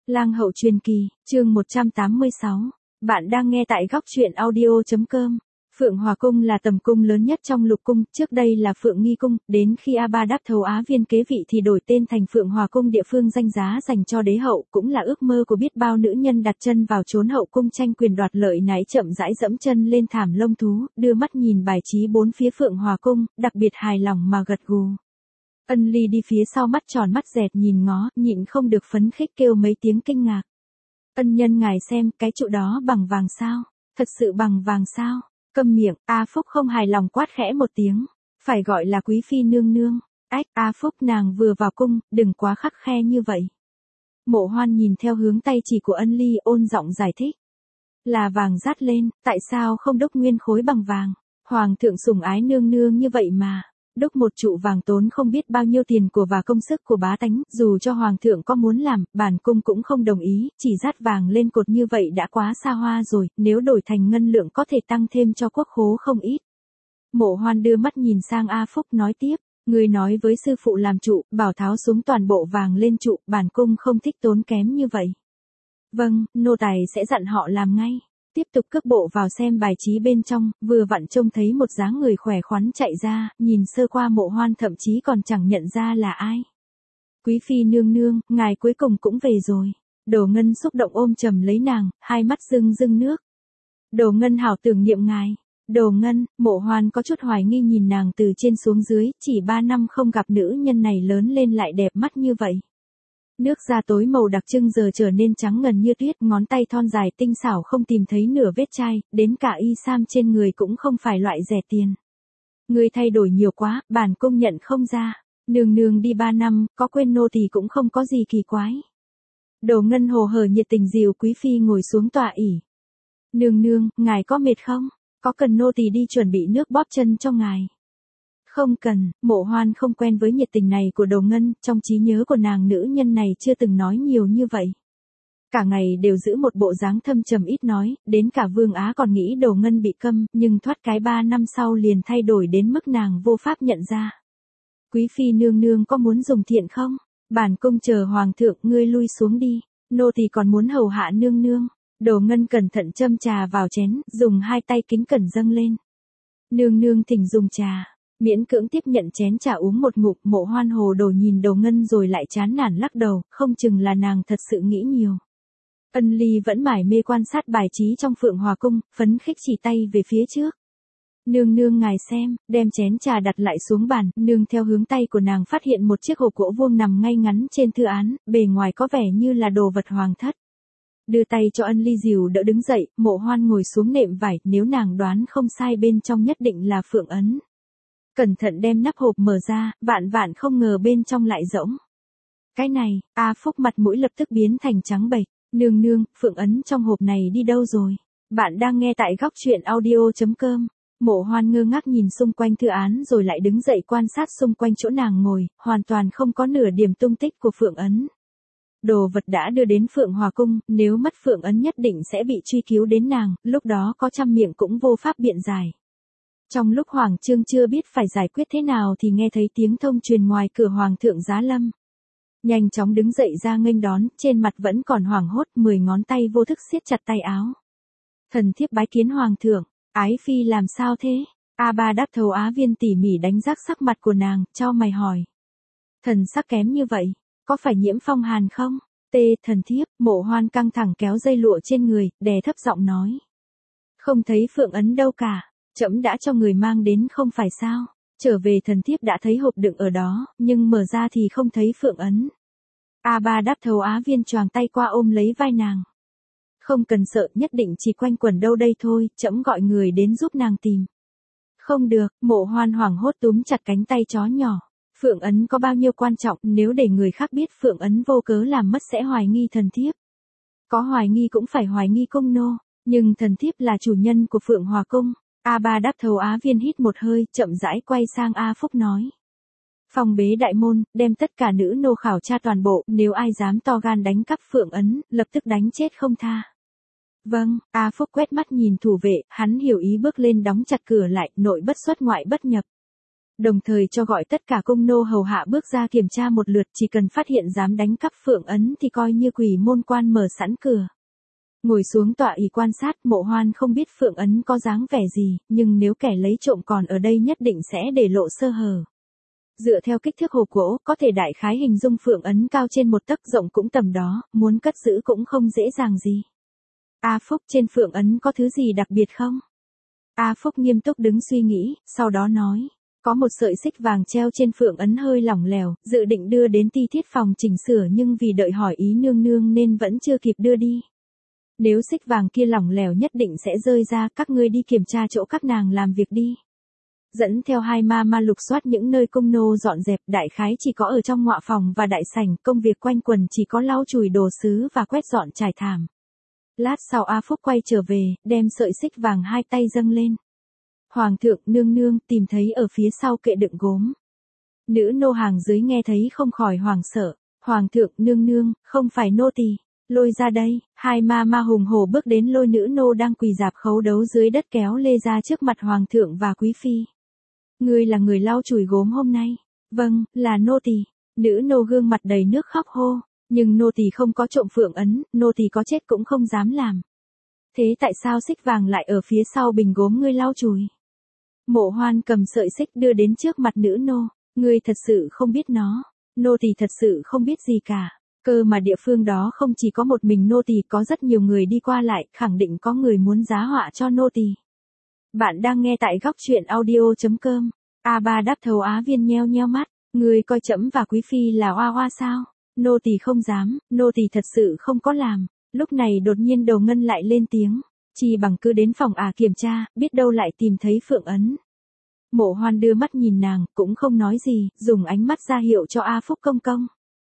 Lang hậu truyền kỳ, chương 186. Bạn đang nghe tại góc truyện audio.com. Phượng Hòa Cung là tầm cung lớn nhất trong lục cung, trước đây là Phượng Nghi Cung, đến khi A-ba đáp thầu Á Viên kế vị thì đổi tên thành Phượng Hòa Cung, địa phương danh giá dành cho đế hậu, cũng là ước mơ của biết bao nữ nhân đặt chân vào chốn hậu cung tranh quyền đoạt lợi nãy chậm rãi dẫm chân lên thảm lông thú, đưa mắt nhìn bài trí bốn phía Phượng Hòa Cung, đặc biệt hài lòng mà gật gù. Ân Ly đi phía sau mắt tròn mắt dẹt nhìn ngó, nhịn không được phấn khích kêu mấy tiếng kinh ngạc. Ân nhân ngài xem, cái trụ đó bằng vàng sao? Thật sự bằng vàng sao? Câm miệng, A Phúc không hài lòng quát khẽ một tiếng. Phải gọi là quý phi nương nương. Ách, A Phúc nàng vừa vào cung, đừng quá khắt khe như vậy. Mộ Hoan nhìn theo hướng tay chỉ của Ân Ly ôn giọng giải thích. Là vàng dát lên, tại sao không đúc nguyên khối bằng vàng? Hoàng thượng sủng ái nương nương như vậy mà. Đúc một trụ vàng tốn không biết bao nhiêu tiền của và công sức của bá tánh, dù cho hoàng thượng có muốn làm, bản cung cũng không đồng ý, chỉ dát vàng lên cột như vậy đã quá xa hoa rồi, nếu đổi thành ngân lượng có thể tăng thêm cho quốc khố không ít. Mộ Hoan đưa mắt nhìn sang A Phúc nói tiếp, người nói với sư phụ làm trụ, bảo tháo xuống toàn bộ vàng lên trụ, bản cung không thích tốn kém như vậy. Vâng, nô tài sẽ dặn họ làm ngay. Tiếp tục cước bộ vào xem bài trí bên trong, vừa vặn trông thấy một dáng người khỏe khoắn chạy ra, nhìn sơ qua Mộ Hoan thậm chí còn chẳng nhận ra là ai. Quý phi nương nương, ngài cuối cùng cũng về rồi. Đồ Ngân xúc động ôm chầm lấy nàng, hai mắt rưng rưng nước. Đồ Ngân hảo tưởng niệm ngài. Đồ Ngân, Mộ Hoan có chút hoài nghi nhìn nàng từ trên xuống dưới, chỉ 3 năm không gặp nữ nhân này lớn lên lại đẹp mắt như vậy. Nước da tối màu đặc trưng giờ trở nên trắng ngần như tuyết, ngón tay thon dài tinh xảo không tìm thấy nửa vết chai, đến cả y sam trên người cũng không phải loại rẻ tiền. Người thay đổi nhiều quá, bản cung nhận không ra. Nương nương đi 3 năm, có quên nô thì cũng không có gì kỳ quái. Đồ Ngân hồ hởi nhiệt tình dìu quý phi ngồi xuống tọa ỷ. Nương nương, ngài có mệt không? Có cần nô tỳ đi chuẩn bị nước bóp chân cho ngài? Không cần, Mộ Hoan không quen với nhiệt tình này của Đồ Ngân, trong trí nhớ của nàng nữ nhân này chưa từng nói nhiều như vậy. Cả ngày đều giữ một bộ dáng thâm trầm ít nói, đến cả Vương Á còn nghĩ Đồ Ngân bị câm, nhưng thoát cái 3 năm sau liền thay đổi đến mức nàng vô pháp nhận ra. Quý phi nương nương có muốn dùng thiện không? Bản cung chờ hoàng thượng, ngươi lui xuống đi, nô tỳ còn muốn hầu hạ nương nương. Đồ Ngân cẩn thận châm trà vào chén, dùng hai tay kính cẩn dâng lên. Nương nương thỉnh dùng trà. Miễn cưỡng tiếp nhận chén trà uống một ngụm, Mộ Hoan hồ đồ nhìn Đồ Ngân rồi lại chán nản lắc đầu, không chừng là nàng thật sự nghĩ nhiều. Ân Ly vẫn mải mê quan sát bài trí trong Phượng Hòa Cung, phấn khích chỉ tay về phía trước. Nương nương ngài xem, đem chén trà đặt lại xuống bàn, nương theo hướng tay của nàng phát hiện một chiếc hộp gỗ vuông nằm ngay ngắn trên thư án, bề ngoài có vẻ như là đồ vật hoàng thất. Đưa tay cho Ân Ly dìu đỡ đứng dậy, Mộ Hoan ngồi xuống nệm vải, nếu nàng đoán không sai bên trong nhất định là phượng ấn. Cẩn thận đem nắp hộp mở ra, vạn không ngờ bên trong lại rỗng. Cái này, A Phúc mặt mũi lập tức biến thành trắng bệch. Nương nương, phượng ấn trong hộp này đi đâu rồi? Bạn đang nghe tại góc truyện audio.com. Mộ Hoan ngơ ngác nhìn xung quanh thư án rồi lại đứng dậy quan sát xung quanh chỗ nàng ngồi, hoàn toàn không có nửa điểm tung tích của phượng ấn. Đồ vật đã đưa đến Phượng Hòa Cung, nếu mất phượng ấn nhất định sẽ bị truy cứu đến nàng, lúc đó có trăm miệng cũng vô pháp biện giải. Trong lúc Hoàng Trương chưa biết phải giải quyết thế nào thì nghe thấy tiếng thông truyền ngoài cửa Hoàng thượng giá lâm. Nhanh chóng đứng dậy ra nghênh đón, trên mặt vẫn còn hoảng hốt, 10 ngón tay vô thức siết chặt tay áo. Thần thiếp bái kiến Hoàng thượng, ái phi làm sao thế? A-ba đáp thầu Á Viên tỉ mỉ đánh giá sắc mặt của nàng, chau mày hỏi. Thần sắc kém như vậy, có phải nhiễm phong hàn không? Thần thiếp, Mộ Hoan căng thẳng kéo dây lụa trên người, đè thấp giọng nói. Không thấy phượng ấn đâu cả. Trẫm đã cho người mang đến không phải sao? Trở về thần thiếp đã thấy hộp đựng ở đó, nhưng mở ra thì không thấy phượng ấn. A-ba đáp thầu Á Viên choàng tay qua ôm lấy vai nàng. Không cần sợ, nhất định chỉ quanh quẩn đâu đây thôi, trẫm gọi người đến giúp nàng tìm. Không được, Mộ Hoan hoảng hốt túm chặt cánh tay chó nhỏ. Phượng ấn có bao nhiêu quan trọng, nếu để người khác biết phượng ấn vô cớ làm mất sẽ hoài nghi thần thiếp. Có hoài nghi cũng phải hoài nghi cung nô, nhưng thần thiếp là chủ nhân của Phượng Hòa Cung. A-ba đáp thầu Á Viên hít một hơi, chậm rãi quay sang A Phúc nói. Phong bế đại môn, đem tất cả nữ nô khảo tra toàn bộ, nếu ai dám to gan đánh cắp phượng ấn, lập tức đánh chết không tha. Vâng, A Phúc quét mắt nhìn thủ vệ, hắn hiểu ý bước lên đóng chặt cửa lại, nội bất xuất ngoại bất nhập. Đồng thời cho gọi tất cả cung nô hầu hạ bước ra kiểm tra một lượt, chỉ cần phát hiện dám đánh cắp Phượng ấn thì coi như quỷ môn quan mở sẵn cửa. Ngồi xuống tọa ỷ quan sát, Mộ Hoan không biết Phượng ấn có dáng vẻ gì, nhưng nếu kẻ lấy trộm còn ở đây nhất định sẽ để lộ sơ hở. Dựa theo kích thước hộp gỗ, có thể đại khái hình dung Phượng ấn cao trên 1 tấc, rộng cũng tầm đó, muốn cất giữ cũng không dễ dàng gì. A Phúc, trên Phượng ấn có thứ gì đặc biệt không? A Phúc nghiêm túc đứng suy nghĩ, sau đó nói. Có một sợi xích vàng treo trên Phượng ấn hơi lỏng lẻo, dự định đưa đến ti thiết phòng chỉnh sửa nhưng vì đợi hỏi ý nương nương nên vẫn chưa kịp đưa đi. Nếu xích vàng kia lỏng lẻo nhất định sẽ rơi ra, các ngươi đi kiểm tra chỗ các nàng làm việc đi. Dẫn theo hai ma lục soát những nơi cung nô dọn dẹp, đại khái chỉ có ở trong ngọa phòng và đại sảnh, công việc quanh quần chỉ có lau chùi đồ sứ và quét dọn trải thảm. Lát sau A Phúc quay trở về, đem sợi xích vàng hai tay dâng lên. Hoàng thượng, nương nương, tìm thấy ở phía sau kệ đựng gốm. Nữ nô hàng dưới nghe thấy không khỏi hoảng sợ. Hoàng thượng, nương nương, không phải nô tỳ, lôi ra đây. Hai ma hùng hổ bước đến lôi nữ nô đang quỳ dạp khấu đấu dưới đất kéo lê ra trước mặt hoàng thượng và quý phi. Ngươi là người lau chùi gốm hôm nay? Vâng, là nô tỳ. Nữ nô gương mặt đầy nước khóc hô. Nhưng nô tỳ không có trộm Phượng ấn, nô tỳ có chết cũng không dám làm. Thế tại sao xích vàng lại ở phía sau bình gốm ngươi lau chùi? Mộ Hoan cầm sợi xích đưa đến trước mặt nữ nô. Ngươi thật sự không biết nó. Nô tỳ thật sự không biết gì cả. Cơ mà địa phương đó không chỉ có một mình nô tỳ, có rất nhiều người đi qua lại, khẳng định có người muốn giá họa cho nô tỳ. Bạn đang nghe tại góc truyện audio.com. A3 đáp thầu Á Viên nheo nheo mắt. Ngươi coi trẫm và quý phi là oa oa sao? Nô tỳ không dám, nô tỳ thật sự không có làm. Lúc này đột nhiên Đồ Ngân lại lên tiếng. Chỉ bằng cứ đến phòng kiểm tra, biết đâu lại tìm thấy Phượng ấn. Mộ Hoan đưa mắt nhìn nàng, cũng không nói gì, dùng ánh mắt ra hiệu cho A Phúc công công.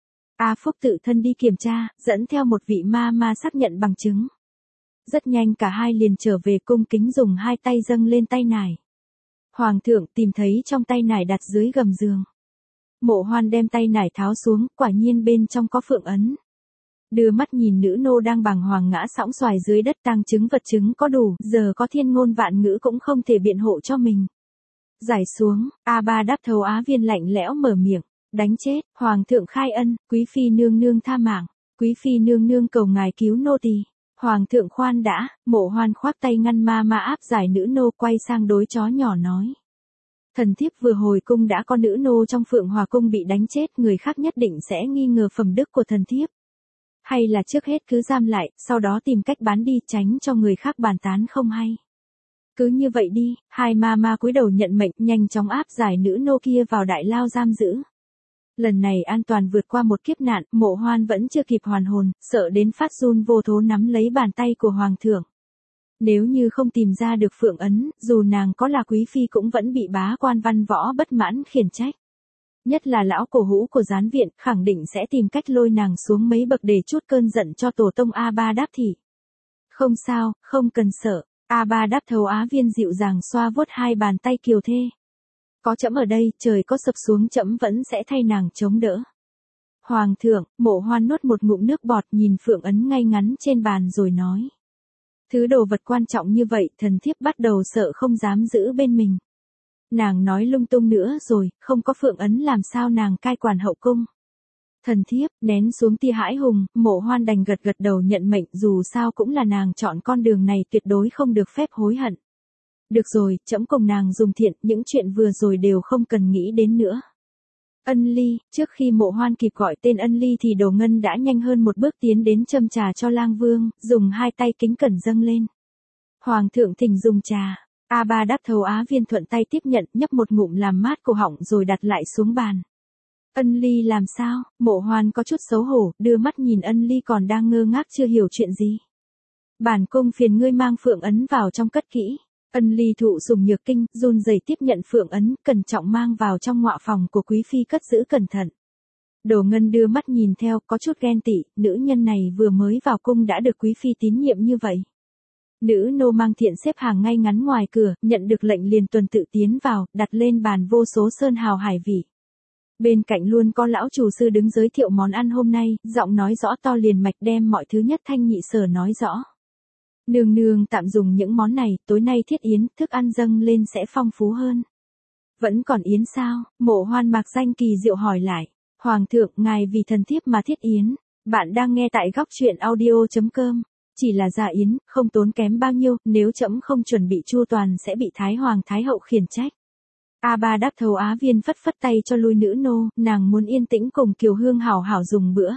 A Phúc tự thân đi kiểm tra, dẫn theo một vị ma xác nhận bằng chứng. Rất nhanh cả hai liền trở về cung kính dùng hai tay dâng lên tay nải. Hoàng thượng, tìm thấy trong tay nải đặt dưới gầm giường. Mộ Hoan đem tay nải tháo xuống, quả nhiên bên trong có Phượng ấn. Đưa mắt nhìn nữ nô đang bàng hoàng ngã sõng xoài dưới đất, tang chứng vật chứng có đủ, giờ có thiên ngôn vạn ngữ cũng không thể biện hộ cho mình. Giải xuống, A3 đáp thầu Á Viên lạnh lẽo mở miệng. Đánh chết, hoàng thượng khai ân, quý phi nương nương tha mạng, quý phi nương nương cầu ngài cứu nô tỳ. Hoàng thượng khoan đã. Mộ Hoan khoác tay ngăn ma áp giải nữ nô, quay sang đối chó nhỏ nói. Thần thiếp vừa hồi cung đã có nữ nô trong Phượng Hòa cung bị đánh chết, người khác nhất định sẽ nghi ngờ phẩm đức của thần thiếp. Hay là trước hết cứ giam lại, sau đó tìm cách bán đi, tránh cho người khác bàn tán không hay. Cứ như vậy đi. Hai ma cúi đầu nhận mệnh, nhanh chóng áp giải nữ nô kia vào đại lao giam giữ. Lần này an toàn vượt qua một kiếp nạn, Mộ Hoan vẫn chưa kịp hoàn hồn, sợ đến phát run vô thố nắm lấy bàn tay của hoàng thượng. Nếu như không tìm ra được Phượng ấn, dù nàng có là quý phi cũng vẫn bị bá quan văn võ bất mãn khiển trách. Nhất là lão cổ hũ của gián viện, khẳng định sẽ tìm cách lôi nàng xuống mấy bậc để trút cơn giận cho tổ tông A3 đáp thị. Không sao, không cần sợ. A3 đáp thầu Á Viên dịu dàng xoa vuốt hai bàn tay kiều thê. Có trẫm ở đây, trời có sập xuống trẫm vẫn sẽ thay nàng chống đỡ. Hoàng thượng, Mộ Hoan nuốt một ngụm nước bọt, nhìn Phượng ấn ngay ngắn trên bàn rồi nói. Thứ đồ vật quan trọng như vậy, thần thiếp bắt đầu sợ không dám giữ bên mình. Nàng nói lung tung nữa rồi, không có Phượng ấn làm sao nàng cai quản hậu cung. Thần thiếp, nén xuống tia hãi hùng, Mộ Hoan đành gật đầu nhận mệnh, dù sao cũng là nàng chọn con đường này, tuyệt đối không được phép hối hận. Được rồi, trẫm cùng nàng dùng thiện, những chuyện vừa rồi đều không cần nghĩ đến nữa. Ân Ly, trước khi Mộ Hoan kịp gọi tên Ân Ly thì Đồ Ngân đã nhanh hơn một bước tiến đến châm trà cho lang vương, dùng hai tay kính cẩn dâng lên. Hoàng thượng thỉnh dùng trà. A3 đáp thầu Á Viên thuận tay tiếp nhận, nhấp một ngụm làm mát cổ họng rồi đặt lại xuống bàn. Ân Ly làm sao? Mộ Hoan có chút xấu hổ, đưa mắt nhìn Ân Ly còn đang ngơ ngác chưa hiểu chuyện gì. Bản cung phiền ngươi mang Phượng ấn vào trong cất kỹ. Ân Ly thụ sủng nhược kinh, run rẩy tiếp nhận Phượng ấn, cẩn trọng mang vào trong ngọa phòng của quý phi cất giữ cẩn thận. Đồ Ngân đưa mắt nhìn theo, có chút ghen tị, nữ nhân này vừa mới vào cung đã được quý phi tín nhiệm như vậy. Nữ nô mang thiện xếp hàng ngay ngắn ngoài cửa, nhận được lệnh liền tuần tự tiến vào, đặt lên bàn vô số sơn hào hải vị. Bên cạnh luôn có lão chủ sư đứng giới thiệu món ăn hôm nay, giọng nói rõ to liền mạch đem mọi thứ nhất thanh nhị sở nói rõ. Nương nương tạm dùng những món này, tối nay thiết yến, thức ăn dâng lên sẽ phong phú hơn. Vẫn còn yến sao? Mộ Hoan mạc danh kỳ diệu hỏi lại. Hoàng thượng, ngài vì thần thiếp mà thiết yến. Bạn đang nghe tại góc truyện audio.com. Chỉ là gia yến, không tốn kém bao nhiêu, nếu trẫm không chuẩn bị chu toàn sẽ bị Thái Hoàng Thái Hậu khiển trách. A Ba Đáp Thầu Á Viên phất phất tay cho lui nữ nô, nàng muốn yên tĩnh cùng Kiều Hương hảo hảo dùng bữa.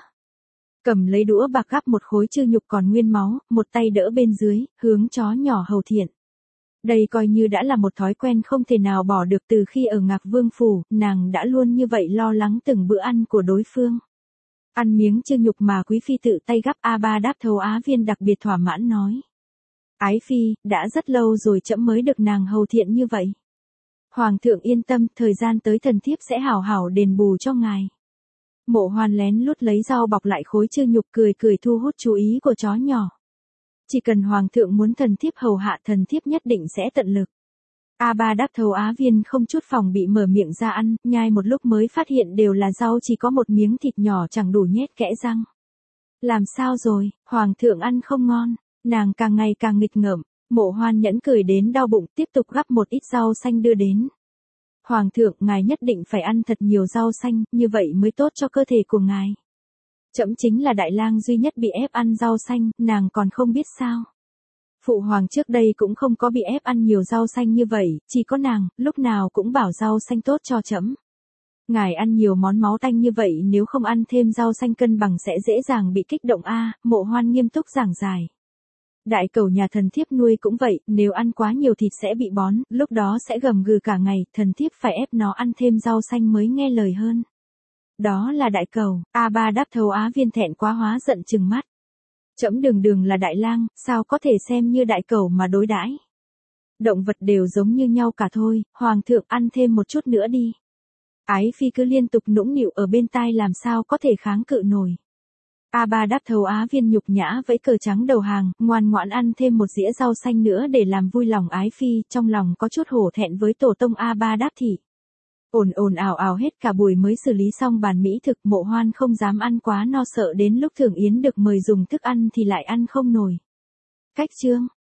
Cầm lấy đũa bạc gắp một khối chư nhục còn nguyên máu, một tay đỡ bên dưới, hướng chó nhỏ hầu thiện. Đây coi như đã là một thói quen không thể nào bỏ được từ khi ở Ngạc Vương Phủ, nàng đã luôn như vậy lo lắng từng bữa ăn của đối phương. Ăn miếng chư nhục mà quý phi tự tay gắp. A Ba Đáp Thầu Á Viên đặc biệt thỏa mãn nói. Ái phi, đã rất lâu rồi trẫm mới được nàng hầu thiện như vậy. Hoàng thượng yên tâm, thời gian tới thần thiếp sẽ hảo hảo đền bù cho ngài. Mộ Hoan lén lút lấy rau bọc lại khối chư nhục, cười cười thu hút chú ý của chó nhỏ. Chỉ cần hoàng thượng muốn thần thiếp hầu hạ, thần thiếp nhất định sẽ tận lực. A Ba Đáp Thầu Á Viên không chút phòng bị mở miệng ra ăn, nhai một lúc mới phát hiện đều là rau, chỉ có một miếng thịt nhỏ chẳng đủ nhét kẽ răng. Làm sao rồi, hoàng thượng ăn không ngon? Nàng càng ngày càng nghịch ngợm. Mộ Hoan nhẫn cười đến đau bụng, tiếp tục gắp một ít rau xanh đưa đến. Hoàng thượng, ngài nhất định phải ăn thật nhiều rau xanh, như vậy mới tốt cho cơ thể của ngài. Trẫm chính là đại lang duy nhất bị ép ăn rau xanh, nàng còn không biết sao. Phụ hoàng trước đây cũng không có bị ép ăn nhiều rau xanh như vậy, chỉ có nàng, lúc nào cũng bảo rau xanh tốt cho trẫm. Ngài ăn nhiều món máu tanh như vậy, nếu không ăn thêm rau xanh cân bằng sẽ dễ dàng bị kích động a. Mộ Hoan nghiêm túc giảng giải. Đại cẩu nhà thần thiếp nuôi cũng vậy, nếu ăn quá nhiều thịt sẽ bị bón, lúc đó sẽ gầm gừ cả ngày, thần thiếp phải ép nó ăn thêm rau xanh mới nghe lời hơn. Đó là đại cẩu. A Ba Đáp Thầu Á Viên thẹn quá hóa giận trừng mắt. Trẫm đường đường là đại lang, sao có thể xem như đại cẩu mà đối đãi? Động vật đều giống như nhau cả thôi, hoàng thượng ăn thêm một chút nữa đi. Ái phi cứ liên tục nũng nịu ở bên tai, làm sao có thể kháng cự nổi. A Ba Đáp Thầu Á Viên nhục nhã vẫy cờ trắng đầu hàng, ngoan ngoãn ăn thêm một dĩa rau xanh nữa để làm vui lòng ái phi, trong lòng có chút hổ thẹn với tổ tông A Ba Đáp thị. Ồn ào ào hết cả buổi mới xử lý xong bàn mỹ thực. Mộ Hoan không dám ăn quá no, sợ đến lúc thưởng yến được mời dùng thức ăn thì lại ăn không nổi. Cách chương